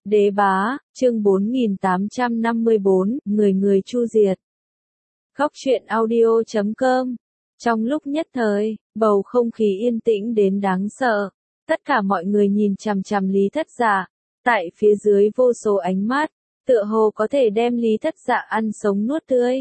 Đế bá, chương 4854, người người chu diệt. Góc truyện audio.com. Trong lúc nhất thời, bầu không khí yên tĩnh đến đáng sợ. Tất cả mọi người nhìn chằm chằm Lý Thất Dạ. Tại phía dưới vô số ánh mắt, tựa hồ có thể đem Lý Thất Dạ ăn sống nuốt tươi.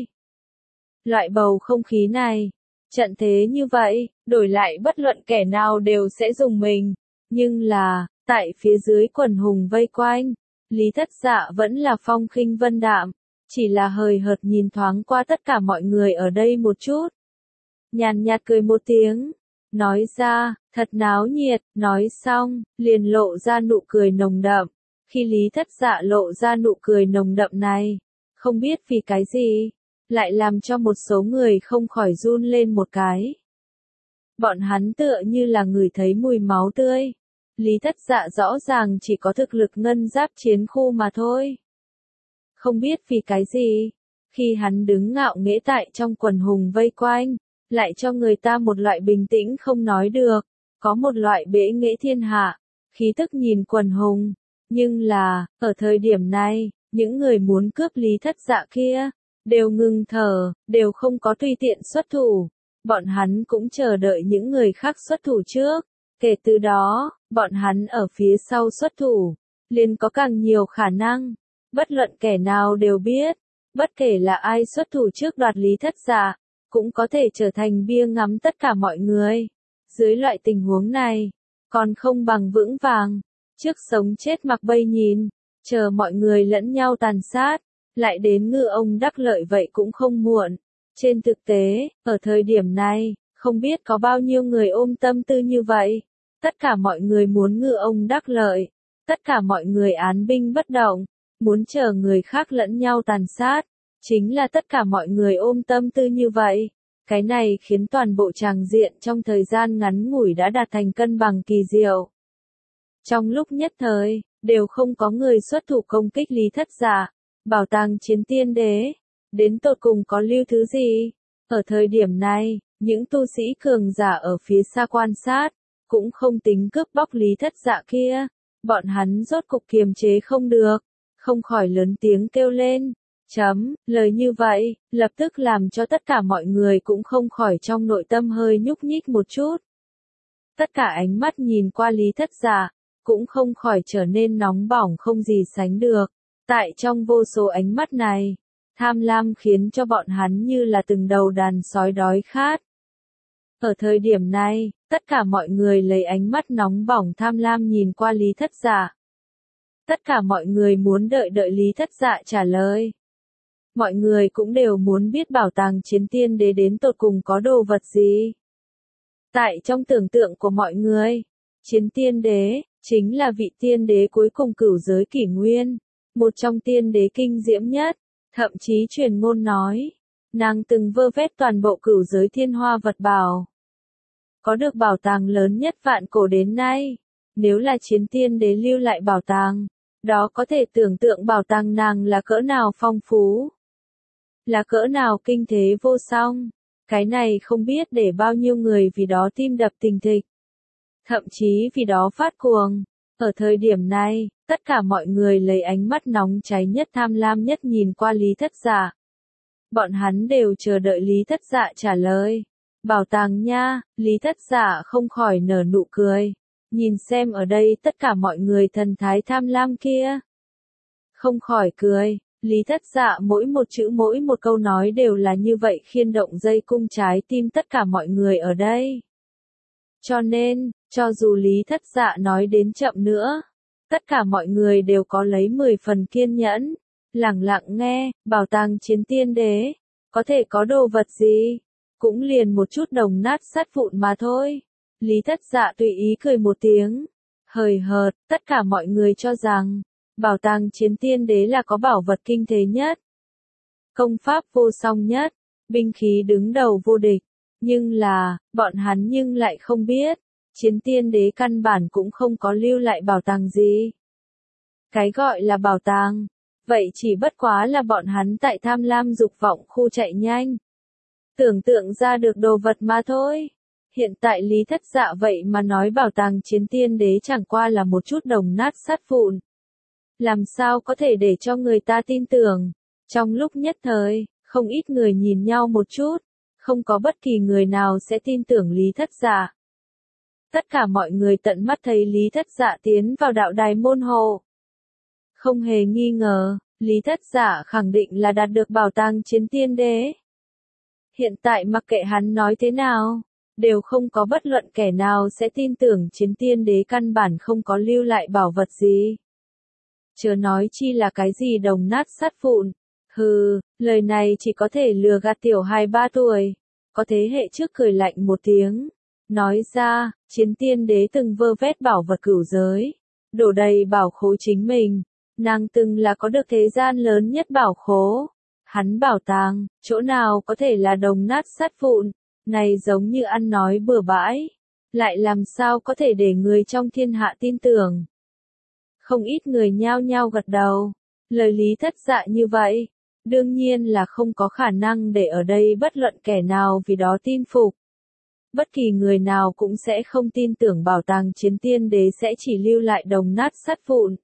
Loại bầu không khí này, trận thế như vậy, đổi lại bất luận kẻ nào đều sẽ dùng mình. Nhưng là, tại phía dưới quần hùng vây quanh, Lý Thất Dạ vẫn là phong khinh vân đạm, chỉ là hời hợt nhìn thoáng qua tất cả mọi người ở đây một chút. Nhàn nhạt cười một tiếng, nói ra, thật náo nhiệt, nói xong, liền lộ ra nụ cười nồng đậm. Khi Lý Thất Dạ lộ ra nụ cười nồng đậm này, không biết vì cái gì, lại làm cho một số người không khỏi run lên một cái. Bọn hắn tựa như là người thấy mùi máu tươi. Lý Thất Dạ rõ ràng chỉ có thực lực ngân giáp chiến khu mà thôi. Không biết vì cái gì, khi hắn đứng ngạo nghễ tại trong quần hùng vây quanh, lại cho người ta một loại bình tĩnh không nói được, có một loại bệ nghệ thiên hạ, khí tức nhìn quần hùng. Nhưng là, ở thời điểm này, những người muốn cướp Lý Thất Dạ kia, đều ngừng thở, đều không có tùy tiện xuất thủ. Bọn hắn cũng chờ đợi những người khác xuất thủ trước. Kể từ đó, bọn hắn ở phía sau xuất thủ, liền có càng nhiều khả năng. Bất luận kẻ nào đều biết, bất kể là ai xuất thủ trước đoạt Lý Thất Dạ, cũng có thể trở thành bia ngắm tất cả mọi người. Dưới loại tình huống này, còn không bằng vững vàng, trước sống chết mặc bay nhìn, chờ mọi người lẫn nhau tàn sát, lại đến ngư ông đắc lợi vậy cũng không muộn. Trên thực tế, ở thời điểm này, không biết có bao nhiêu người ôm tâm tư như vậy. Tất cả mọi người muốn ngư ông đắc lợi, tất cả mọi người án binh bất động, muốn chờ người khác lẫn nhau tàn sát, chính là tất cả mọi người ôm tâm tư như vậy. Cái này khiến toàn bộ tràng diện trong thời gian ngắn ngủi đã đạt thành cân bằng kỳ diệu. Trong lúc nhất thời, đều không có người xuất thủ công kích Lý Thất Dạ, bảo tàng chiến tiên đế, đến tột cùng có lưu thứ gì? Ở thời điểm này, những tu sĩ cường giả ở phía xa quan sát, cũng không tính cướp bóc Lý Thất Dạ kia, bọn hắn rốt cục kiềm chế không được, không khỏi lớn tiếng kêu lên. Lời như vậy, lập tức làm cho tất cả mọi người cũng không khỏi trong nội tâm hơi nhúc nhích một chút. Tất cả ánh mắt nhìn qua Lý Thất Dạ, cũng không khỏi trở nên nóng bỏng không gì sánh được. Tại trong vô số ánh mắt này, tham lam khiến cho bọn hắn như là từng đầu đàn sói đói khát. Ở thời điểm này, tất cả mọi người lấy ánh mắt nóng bỏng tham lam nhìn qua Lý Thất Dạ. Tất cả mọi người muốn đợi Lý Thất Dạ trả lời. Mọi người cũng đều muốn biết bảo tàng chiến tiên đế đến tột cùng có đồ vật gì. Tại trong tưởng tượng của mọi người, chiến tiên đế, chính là vị tiên đế cuối cùng cửu giới kỷ nguyên, một trong tiên đế kinh diễm nhất, thậm chí truyền ngôn nói, nàng từng vơ vét toàn bộ cửu giới thiên hoa vật bảo. Có được bảo tàng lớn nhất vạn cổ đến nay, nếu là chiến tiên đế lưu lại bảo tàng, đó có thể tưởng tượng bảo tàng nàng là cỡ nào phong phú, là cỡ nào kinh thế vô song. Cái này không biết để bao nhiêu người vì đó tim đập thình thịch, thậm chí vì đó phát cuồng. Ở thời điểm này, tất cả mọi người lấy ánh mắt nóng cháy nhất tham lam nhất nhìn qua Lý Thất Dạ. Bọn hắn đều chờ đợi Lý Thất Dạ trả lời. Bảo tàng nha, Lý Thất Dạ không khỏi nở nụ cười. Nhìn xem ở đây tất cả mọi người thần thái tham lam kia. Không khỏi cười, Lý Thất Dạ mỗi một chữ mỗi một câu nói đều là như vậy khiên động dây cung trái tim tất cả mọi người ở đây. Cho nên, cho dù Lý Thất Dạ nói đến chậm nữa, tất cả mọi người đều có lấy 10 phần kiên nhẫn, lẳng lặng nghe. Bảo tàng chiến tiên đế, có thể có đồ vật gì, cũng liền một chút đồng nát sắt vụn mà thôi. Lý Thất Dạ tùy ý cười một tiếng, hời hợt, tất cả mọi người cho rằng, bảo tàng chiến tiên đế là có bảo vật kinh thế nhất, công pháp vô song nhất, binh khí đứng đầu vô địch. Nhưng là, bọn hắn nhưng lại không biết, chiến tiên đế căn bản cũng không có lưu lại bảo tàng gì. Cái gọi là bảo tàng, vậy chỉ bất quá là bọn hắn tại tham lam dục vọng khu chạy nhanh, tưởng tượng ra được đồ vật mà thôi. Hiện tại Lý Thất Dạ vậy mà nói bảo tàng chiến tiên đế chẳng qua là một chút đồng nát sắt vụn. làm sao có thể để cho người ta tin tưởng. Trong lúc nhất thời, không ít người nhìn nhau một chút, không có bất kỳ người nào sẽ tin tưởng Lý Thất Dạ. Tất cả mọi người tận mắt thấy Lý Thất Dạ tiến vào đạo đài môn hộ. Không hề nghi ngờ, Lý Thất Dạ khẳng định là đạt được bảo tàng Chiến Tiên Đế. Hiện tại mặc kệ hắn nói thế nào, đều không có bất luận kẻ nào sẽ tin tưởng Chiến Tiên Đế căn bản không có lưu lại bảo vật gì. Chớ nói chi là cái gì đồng nát sắt vụn. Hừ, lời này chỉ có thể lừa gạt tiểu hài 3 tuổi. Có thế hệ trước cười lạnh một tiếng. Nói ra, Chiến Tiên Đế từng vơ vét bảo vật cửu giới. Đổ đầy bảo khố chính mình. Nàng từng là có được thế gian lớn nhất bảo khố. Hắn bảo tàng, chỗ nào có thể là đồng nát sắt vụn. Này giống như ăn nói bừa bãi. Lại làm sao có thể để người trong thiên hạ tin tưởng. Không ít người nhao nhao gật đầu. Lời Lý Thất Dạ như vậy, đương nhiên là không có khả năng để ở đây bất luận kẻ nào vì đó tin phục. Bất kỳ người nào cũng sẽ không tin tưởng bảo tàng Chiến Tiên Đế sẽ chỉ lưu lại đồng nát sắt vụn.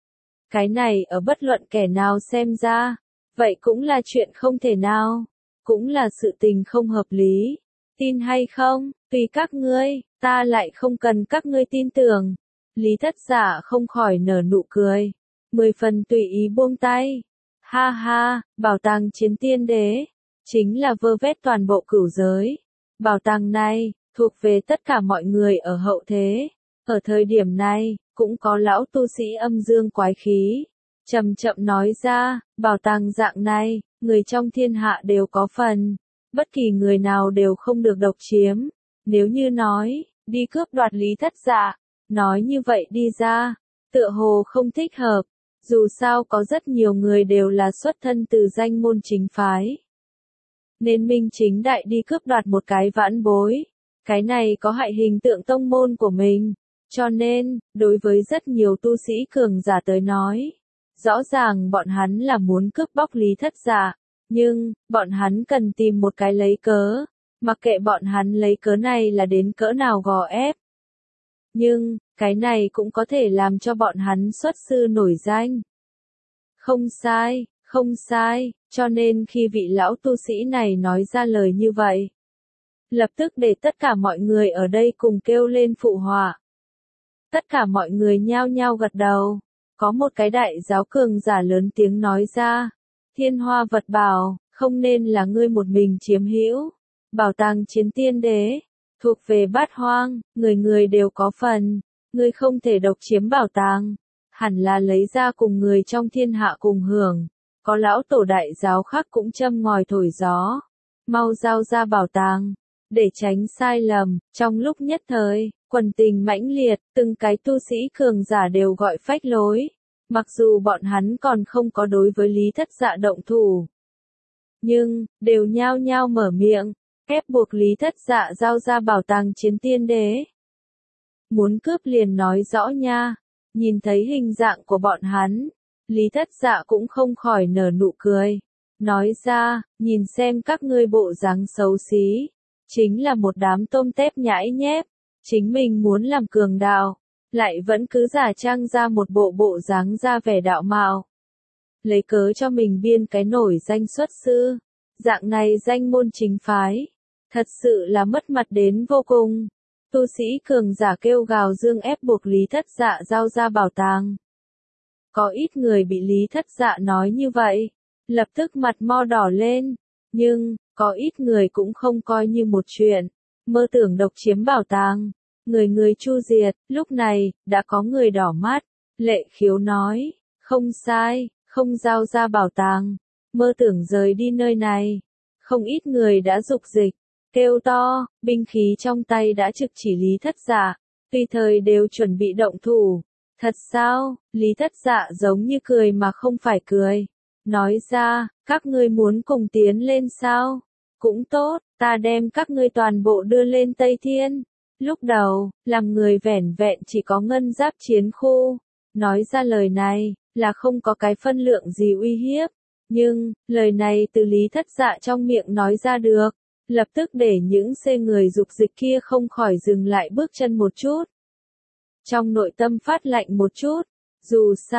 Cái này ở bất luận kẻ nào xem ra, vậy cũng là chuyện không thể nào, cũng là sự tình không hợp lý. Tin hay không, tùy các ngươi, ta lại không cần các ngươi tin tưởng. Lý Thất Dạ không khỏi nở nụ cười, 10 phần tùy ý buông tay. Ha ha, bảo tàng Chiến Tiên Đế, chính là vơ vét toàn bộ cửu giới. Bảo tàng này, thuộc về tất cả mọi người ở hậu thế. Ở thời điểm này, cũng có lão tu sĩ âm dương quái khí. Chậm chậm nói ra, bảo tàng dạng này, người trong thiên hạ đều có phần. Bất kỳ người nào đều không được độc chiếm. Nếu như nói, đi cướp đoạt Lý Thất Dạ, nói như vậy đi ra, tựa hồ không thích hợp. Dù sao có rất nhiều người đều là xuất thân từ danh môn chính phái. Nên minh chính đại đi cướp đoạt một cái vãn bối. Cái này có hại hình tượng tông môn của mình. Cho nên, đối với rất nhiều tu sĩ cường giả tới nói, rõ ràng bọn hắn là muốn cướp bóc Lý Thất Dạ. Nhưng, bọn hắn cần tìm một cái lấy cớ. Mặc kệ bọn hắn lấy cớ này là đến cỡ nào gò ép. Nhưng, cái này cũng có thể làm cho bọn hắn xuất sư nổi danh. Không sai, không sai, cho nên khi vị lão tu sĩ này nói ra lời như vậy, lập tức để tất cả mọi người ở đây cùng kêu lên phụ họa. Tất cả mọi người nhao nhao gật đầu. Có một cái đại giáo cường giả lớn tiếng nói ra, Thiên Hoa vật bảo, không nên là ngươi một mình chiếm hữu. Bảo tàng Chiến Tiên Đế, thuộc về Bát Hoang, người người đều có phần. Ngươi không thể độc chiếm bảo tàng, hẳn là lấy ra cùng người trong thiên hạ cùng hưởng. Có lão tổ đại giáo khác cũng châm ngòi thổi gió. Mau giao ra bảo tàng, để tránh sai lầm. Trong lúc nhất thời, quần tình mãnh liệt, từng cái tu sĩ cường giả đều gọi phách lối. Mặc dù bọn hắn còn không có đối với Lý Thất Dạ động thủ, nhưng, đều nhao nhao mở miệng, ép buộc Lý Thất Dạ giao ra bảo tàng Chiến Tiên Đế. Muốn cướp liền nói rõ nha. Nhìn thấy hình dạng của bọn hắn, Lý Thất Dạ cũng không khỏi nở nụ cười. Nói ra, nhìn xem các ngươi bộ dáng xấu xí, chính là một đám tôm tép nhãi nhép. Chính mình muốn làm cường đạo, lại vẫn cứ giả trang ra một bộ dáng ra vẻ đạo mạo. Lấy cớ cho mình biên cái nổi danh xuất sư. Dạng này danh môn chính phái. Thật sự là mất mặt đến vô cùng. Tu sĩ cường giả kêu gào dương ép buộc Lý Thất Dạ giao ra bảo tàng. Có ít người bị Lý Thất Dạ nói như vậy, lập tức mặt mo đỏ lên. Nhưng, có ít người cũng không coi như một chuyện. Mơ tưởng độc chiếm bảo tàng. Người người chu diệt, lúc này, đã có người đỏ mắt. Lệ Khiếu nói, không sai, không giao ra bảo tàng. Mơ tưởng rời đi nơi này. Không ít người đã dục dịch, kêu to, binh khí trong tay đã trực chỉ Lý Thất Dạ, tùy thời đều chuẩn bị động thủ. Thật sao? Lý Thất Dạ giống như cười mà không phải cười. Nói ra, các ngươi muốn cùng tiến lên sao? Cũng tốt, ta đem các ngươi toàn bộ đưa lên Tây Thiên. Lúc đầu, làm người vẻn vẹn chỉ có ngân giáp chiến khu. Nói ra lời này, là không có cái phân lượng gì uy hiếp. Nhưng, lời này từ Lý Thất Dạ trong miệng nói ra được, lập tức để những xê người dục dịch kia không khỏi dừng lại bước chân một chút. Trong nội tâm phát lạnh một chút, dù sao,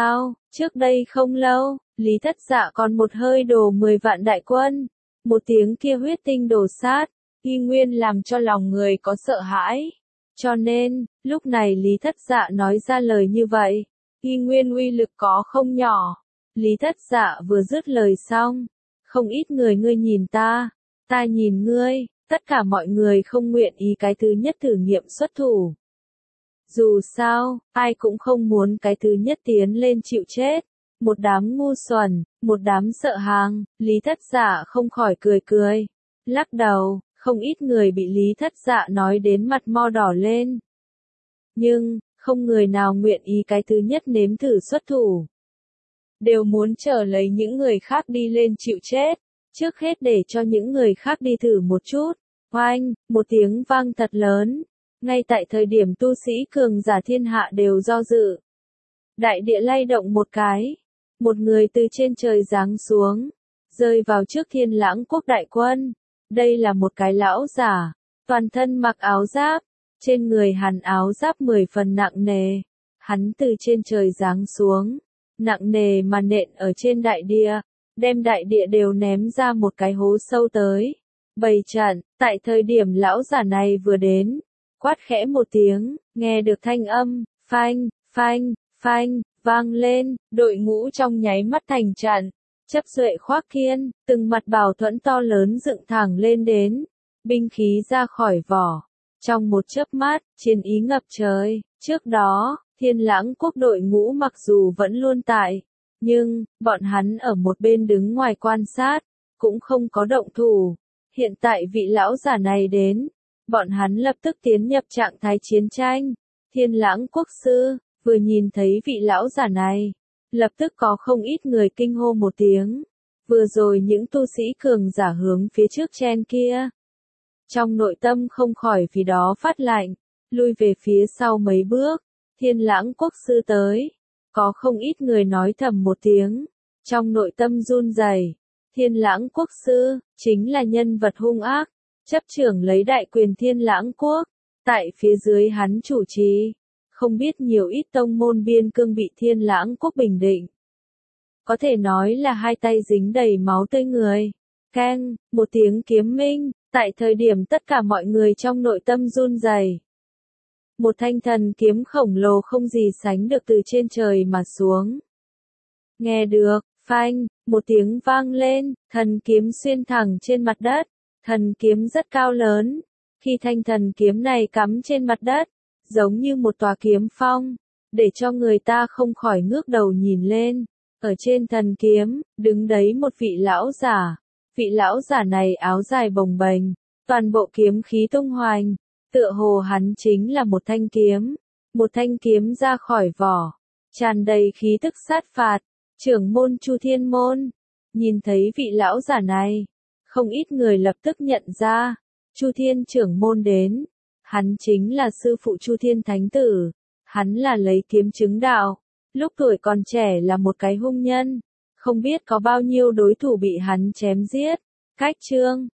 Trước đây không lâu, Lý Thất Dạ còn một hơi đổ 10 vạn đại quân. Một tiếng kia huyết tinh đổ sát, y nguyên làm cho lòng người có sợ hãi. Cho nên, lúc này Lý Thất Dạ nói ra lời như vậy, y nguyên uy lực có không nhỏ. Lý Thất Dạ vừa dứt lời xong, không ít người ngươi nhìn ta nhìn ngươi, tất cả mọi người không nguyện ý cái thứ nhất thử nghiệm xuất thủ. Dù sao, ai cũng không muốn cái thứ nhất tiến lên chịu chết. Một đám ngu xuẩn, một đám sợ hàng, Lý Thất Dạ không khỏi cười. Lắc đầu, không ít người bị Lý Thất Dạ nói đến mặt mo đỏ lên. Nhưng, không người nào nguyện ý cái thứ nhất nếm thử xuất thủ. Đều muốn chờ lấy những người khác đi lên chịu chết, trước hết để cho những người khác đi thử một chút. Oanh, một tiếng vang thật lớn. Ngay tại thời điểm tu sĩ cường giả thiên hạ đều do dự. Đại địa lay động một cái. Một người từ trên trời giáng xuống. Rơi vào trước Thiên Lãng quốc đại quân. Đây là một cái lão giả. Toàn thân mặc áo giáp. Trên người hắn áo giáp 10 phần nặng nề. Hắn từ trên trời giáng xuống. Nặng nề mà nện ở trên đại địa. Đem đại địa đều ném ra một cái hố sâu tới. Bày trận, tại thời điểm lão giả này vừa đến. Quát khẽ một tiếng, nghe được thanh âm, phanh, vang lên, đội ngũ trong nháy mắt thành trận. Chấp duệ khoác thiên, từng mặt bảo thuẫn to lớn dựng thẳng lên đến. Binh khí ra khỏi vỏ. Trong một chớp mắt, chiến ý ngập trời. Trước đó, Thiên Lãng quốc đội ngũ mặc dù vẫn luôn tại, nhưng, bọn hắn ở một bên đứng ngoài quan sát, cũng không có động thủ. Hiện tại vị lão giả này đến, bọn hắn lập tức tiến nhập trạng thái chiến tranh. Thiên Lãng quốc sư, vừa nhìn thấy vị lão giả này, lập tức có không ít người kinh hô một tiếng. Vừa rồi những tu sĩ cường giả hướng phía trước chen kia. Trong nội tâm không khỏi vì đó phát lạnh, lui về phía sau mấy bước. Thiên Lãng quốc sư tới. Có không ít người nói thầm một tiếng. Trong nội tâm run rẩy. Thiên Lãng quốc sư, chính là nhân vật hung ác. Chấp trưởng lấy đại quyền Thiên Lãng quốc. Tại phía dưới hắn chủ trì. Không biết nhiều ít tông môn biên cương bị Thiên Lãng quốc bình định. Có thể nói là hai tay dính đầy máu tươi người. Keng, một tiếng kiếm minh. Tại thời điểm tất cả mọi người trong nội tâm run rẩy. Một thanh thần kiếm khổng lồ không gì sánh được từ trên trời mà xuống. Nghe được, phanh, một tiếng vang lên, thần kiếm xuyên thẳng trên mặt đất. Thần kiếm rất cao lớn. Khi thanh thần kiếm này cắm trên mặt đất, giống như một tòa kiếm phong, để cho người ta không khỏi ngước đầu nhìn lên. Ở trên thần kiếm, đứng đấy một vị lão giả. Vị lão giả này áo dài bồng bềnh, toàn bộ kiếm khí tung hoành. Tựa hồ hắn chính là một thanh kiếm. Một thanh kiếm ra khỏi vỏ. Tràn đầy khí tức sát phạt. Trưởng môn Chu Thiên Môn. Nhìn thấy vị lão giả này. Không ít người lập tức nhận ra. Chu Thiên trưởng môn đến. Hắn chính là sư phụ Chu Thiên Thánh Tử. Hắn là lấy kiếm chứng đạo. Lúc tuổi còn trẻ là một cái hung nhân. Không biết có bao nhiêu đối thủ bị hắn chém giết. Cách chương.